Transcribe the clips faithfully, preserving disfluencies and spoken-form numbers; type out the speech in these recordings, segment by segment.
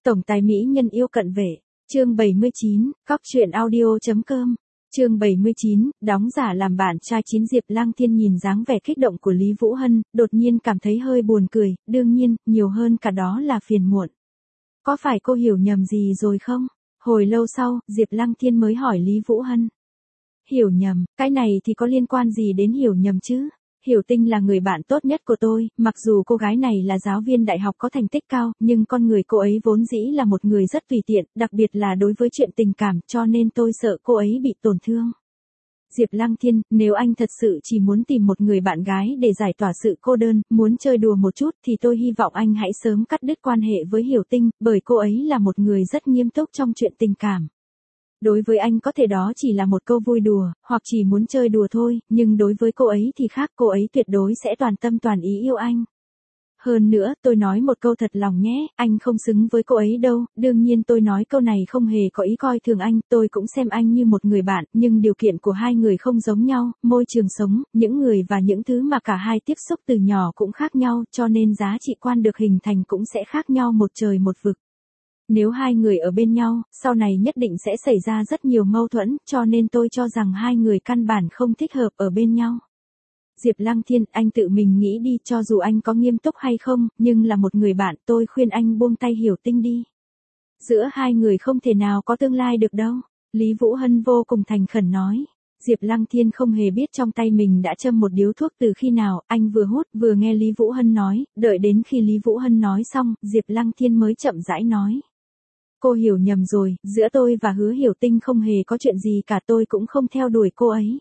Tổng tài mỹ nhân yêu cận vệ, chương bảy mươi chín, cóc truyện audio.com, chương bảy mươi chín, đóng giả làm bạn trai chín. Diệp Lăng Thiên nhìn dáng vẻ kích động của Lý Vũ Hân, đột nhiên cảm thấy hơi buồn cười, đương nhiên, nhiều hơn cả đó là phiền muộn. Có phải cô hiểu nhầm gì rồi không? Hồi lâu sau, Diệp Lăng Thiên mới hỏi Lý Vũ Hân. Hiểu nhầm, cái này thì có liên quan gì đến hiểu nhầm chứ? Hiểu Tinh là người bạn tốt nhất của tôi, mặc dù cô gái này là giáo viên đại học có thành tích cao, nhưng con người cô ấy vốn dĩ là một người rất tùy tiện, đặc biệt là đối với chuyện tình cảm, cho nên tôi sợ cô ấy bị tổn thương. Diệp Lăng Thiên, nếu anh thật sự chỉ muốn tìm một người bạn gái để giải tỏa sự cô đơn, muốn chơi đùa một chút thì tôi hy vọng anh hãy sớm cắt đứt quan hệ với Hiểu Tinh, bởi cô ấy là một người rất nghiêm túc trong chuyện tình cảm. Đối với anh có thể đó chỉ là một câu vui đùa, hoặc chỉ muốn chơi đùa thôi, nhưng đối với cô ấy thì khác, cô ấy tuyệt đối sẽ toàn tâm toàn ý yêu anh. Hơn nữa, tôi nói một câu thật lòng nhé, anh không xứng với cô ấy đâu, đương nhiên tôi nói câu này không hề có ý coi thường anh, tôi cũng xem anh như một người bạn, nhưng điều kiện của hai người không giống nhau, môi trường sống, những người và những thứ mà cả hai tiếp xúc từ nhỏ cũng khác nhau, cho nên giá trị quan được hình thành cũng sẽ khác nhau một trời một vực. Nếu hai người ở bên nhau, sau này nhất định sẽ xảy ra rất nhiều mâu thuẫn, cho nên tôi cho rằng hai người căn bản không thích hợp ở bên nhau. Diệp Lăng Thiên, anh tự mình nghĩ đi, cho dù anh có nghiêm túc hay không, nhưng là một người bạn, tôi khuyên anh buông tay Hiểu Tinh đi. Giữa hai người không thể nào có tương lai được đâu. Lý Vũ Hân vô cùng thành khẩn nói. Diệp Lăng Thiên không hề biết trong tay mình đã châm một điếu thuốc từ khi nào, anh vừa hút vừa nghe Lý Vũ Hân nói, đợi đến khi Lý Vũ Hân nói xong, Diệp Lăng Thiên mới chậm rãi nói. Cô hiểu nhầm rồi, giữa tôi và Hứa Hiểu Tinh không hề có chuyện gì cả, tôi cũng không theo đuổi cô ấy.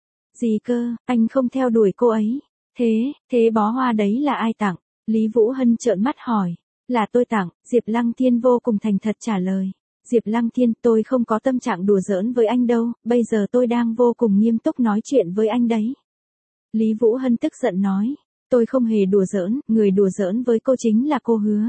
Gì cơ, anh không theo đuổi cô ấy? Thế, thế bó hoa đấy là ai tặng? Lý Vũ Hân trợn mắt hỏi. Là tôi tặng, Diệp Lăng Thiên vô cùng thành thật trả lời. Diệp Lăng Thiên, tôi không có tâm trạng đùa giỡn với anh đâu, bây giờ tôi đang vô cùng nghiêm túc nói chuyện với anh đấy. Lý Vũ Hân tức giận nói. Tôi không hề đùa giỡn, người đùa giỡn với cô chính là cô Hứa.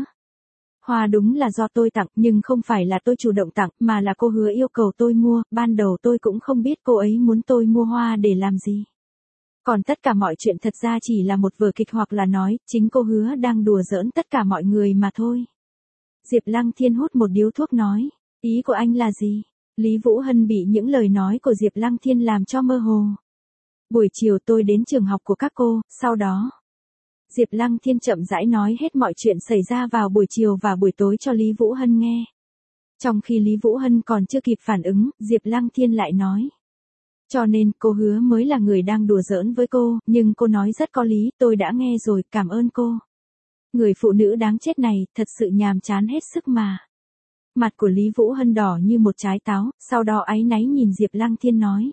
Hoa đúng là do tôi tặng, nhưng không phải là tôi chủ động tặng, mà là cô Hứa yêu cầu tôi mua, ban đầu tôi cũng không biết cô ấy muốn tôi mua hoa để làm gì. Còn tất cả mọi chuyện thật ra chỉ là một vở kịch hoặc là nói, chính cô Hứa đang đùa giỡn tất cả mọi người mà thôi. Diệp Lăng Thiên hút một điếu thuốc nói, ý của anh là gì? Lý Vũ Hân bị những lời nói của Diệp Lăng Thiên làm cho mơ hồ. Buổi chiều tôi đến trường học của các cô, sau đó... Diệp Lăng Thiên chậm rãi nói hết mọi chuyện xảy ra vào buổi chiều và buổi tối cho Lý Vũ Hân nghe. Trong khi Lý Vũ Hân còn chưa kịp phản ứng, Diệp Lăng Thiên lại nói. Cho nên, cô Hứa mới là người đang đùa giỡn với cô, nhưng cô nói rất có lý, tôi đã nghe rồi, cảm ơn cô. Người phụ nữ đáng chết này, thật sự nhàm chán hết sức mà. Mặt của Lý Vũ Hân đỏ như một trái táo, sau đó áy náy nhìn Diệp Lăng Thiên nói.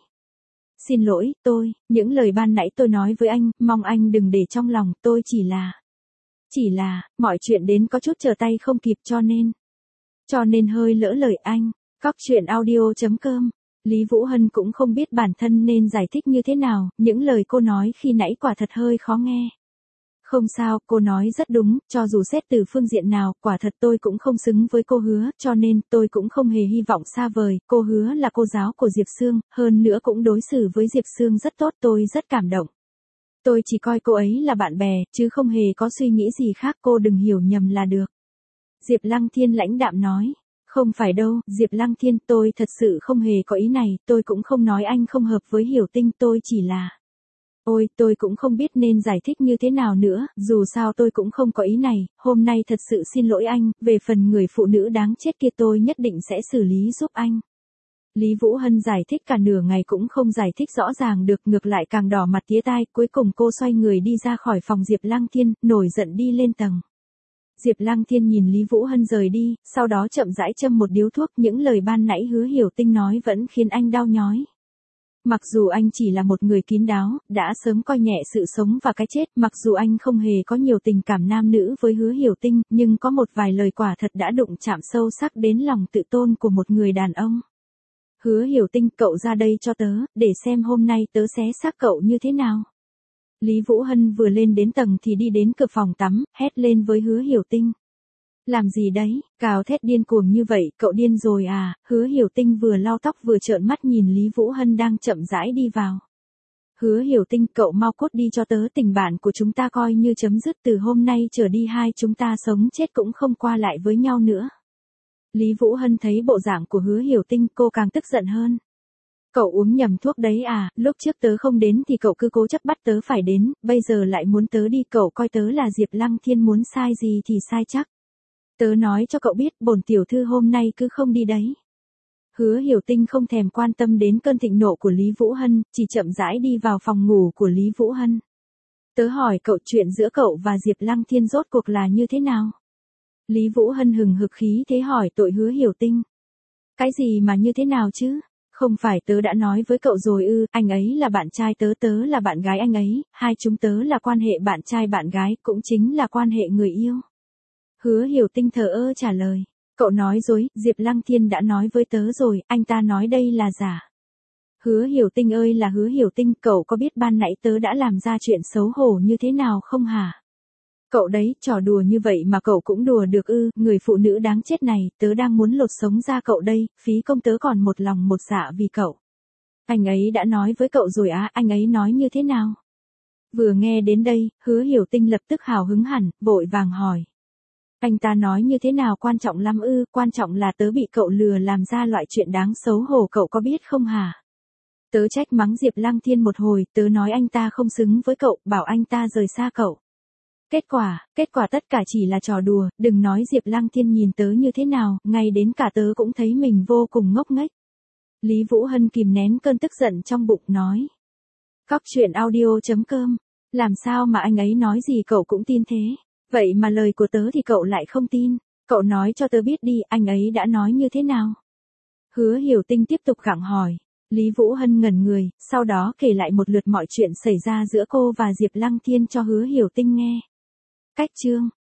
Xin lỗi, tôi, những lời ban nãy tôi nói với anh, mong anh đừng để trong lòng, tôi chỉ là... Chỉ là, mọi chuyện đến có chút trở tay không kịp cho nên... Cho nên hơi lỡ lời anh. Cóc truyện audio.com. Lý Vũ Hân cũng không biết bản thân nên giải thích như thế nào, những lời cô nói khi nãy quả thật hơi khó nghe. Không sao, cô nói rất đúng, cho dù xét từ phương diện nào, quả thật tôi cũng không xứng với cô Hứa, cho nên tôi cũng không hề hy vọng xa vời, cô Hứa là cô giáo của Diệp Sương, hơn nữa cũng đối xử với Diệp Sương rất tốt, tôi rất cảm động. Tôi chỉ coi cô ấy là bạn bè, chứ không hề có suy nghĩ gì khác, cô đừng hiểu nhầm là được. Diệp Lăng Thiên lãnh đạm nói. Không phải đâu, Diệp Lăng Thiên, tôi thật sự không hề có ý này, tôi cũng không nói anh không hợp với Hiểu Tinh, tôi chỉ là... Ôi, tôi cũng không biết nên giải thích như thế nào nữa, dù sao tôi cũng không có ý này, hôm nay thật sự xin lỗi anh, về phần người phụ nữ đáng chết kia tôi nhất định sẽ xử lý giúp anh. Lý Vũ Hân giải thích cả nửa ngày cũng không giải thích rõ ràng được, ngược lại càng đỏ mặt tía tai, cuối cùng cô xoay người đi ra khỏi phòng Diệp Lăng Thiên, nổi giận đi lên tầng. Diệp Lăng Thiên nhìn Lý Vũ Hân rời đi, sau đó chậm rãi châm một điếu thuốc, những lời ban nãy Hứa Hiểu Tinh nói vẫn khiến anh đau nhói. Mặc dù anh chỉ là một người kín đáo, đã sớm coi nhẹ sự sống và cái chết, mặc dù anh không hề có nhiều tình cảm nam nữ với Hứa Hiểu Tinh, nhưng có một vài lời quả thật đã đụng chạm sâu sắc đến lòng tự tôn của một người đàn ông. Hứa Hiểu Tinh, cậu ra đây cho tớ, để xem hôm nay tớ xé xác cậu như thế nào. Lý Vũ Hân vừa lên đến tầng thì đi đến cửa phòng tắm, hét lên với Hứa Hiểu Tinh. Làm gì đấy, cào thét điên cuồng như vậy, cậu điên rồi à? Hứa Hiểu Tinh vừa lau tóc vừa trợn mắt nhìn Lý Vũ Hân đang chậm rãi đi vào. Hứa Hiểu Tinh, cậu mau cút đi cho tớ, tình bạn của chúng ta coi như chấm dứt, từ hôm nay trở đi hai chúng ta sống chết cũng không qua lại với nhau nữa. Lý Vũ Hân thấy bộ dạng của Hứa Hiểu Tinh, cô càng tức giận hơn. Cậu uống nhầm thuốc đấy à, lúc trước tớ không đến thì cậu cứ cố chấp bắt tớ phải đến, bây giờ lại muốn tớ đi, cậu coi tớ là Diệp Lăng Thiên muốn sai gì thì sai chắc. Tớ nói cho cậu biết, bổn tiểu thư hôm nay cứ không đi đấy. Hứa Hiểu Tinh không thèm quan tâm đến cơn thịnh nộ của Lý Vũ Hân, chỉ chậm rãi đi vào phòng ngủ của Lý Vũ Hân. Tớ hỏi cậu, chuyện giữa cậu và Diệp Lăng Thiên rốt cuộc là như thế nào? Lý Vũ Hân hừng hực khí thế hỏi tội Hứa Hiểu Tinh. Cái gì mà như thế nào chứ? Không phải tớ đã nói với cậu rồi ư, anh ấy là bạn trai tớ, tớ là bạn gái anh ấy, hai chúng tớ là quan hệ bạn trai bạn gái, cũng chính là quan hệ người yêu. Hứa Hiểu Tinh thờ ơ trả lời. Cậu nói dối, Diệp Lăng Thiên đã nói với tớ rồi, anh ta nói đây là giả. Hứa Hiểu Tinh ơi là Hứa Hiểu Tinh, cậu có biết ban nãy tớ đã làm ra chuyện xấu hổ như thế nào không hả? Cậu đấy, trò đùa như vậy mà cậu cũng đùa được ư, người phụ nữ đáng chết này, tớ đang muốn lột sống ra cậu đây, phí công tớ còn một lòng một dạ vì cậu. Anh ấy đã nói với cậu rồi á, anh ấy nói như thế nào? Vừa nghe đến đây, Hứa Hiểu Tinh lập tức hào hứng hẳn, vội vàng hỏi. Anh ta nói như thế nào quan trọng lắm ư, quan trọng là tớ bị cậu lừa làm ra loại chuyện đáng xấu hổ, cậu có biết không hả? Tớ trách mắng Diệp Lăng Thiên một hồi, tớ nói anh ta không xứng với cậu, bảo anh ta rời xa cậu. Kết quả, kết quả tất cả chỉ là trò đùa, đừng nói Diệp Lăng Thiên nhìn tớ như thế nào, ngay đến cả tớ cũng thấy mình vô cùng ngốc nghếch. Lý Vũ Hân kìm nén cơn tức giận trong bụng nói. Cóc truyện audio chấm com, làm sao mà anh ấy nói gì cậu cũng tin thế? Vậy mà lời của tớ thì cậu lại không tin, cậu nói cho tớ biết đi, anh ấy đã nói như thế nào? Hứa Hiểu Tinh tiếp tục gặng hỏi. Lý Vũ Hân ngẩn người, sau đó kể lại một lượt mọi chuyện xảy ra giữa cô và Diệp Lăng Thiên cho Hứa Hiểu Tinh nghe. Cách chương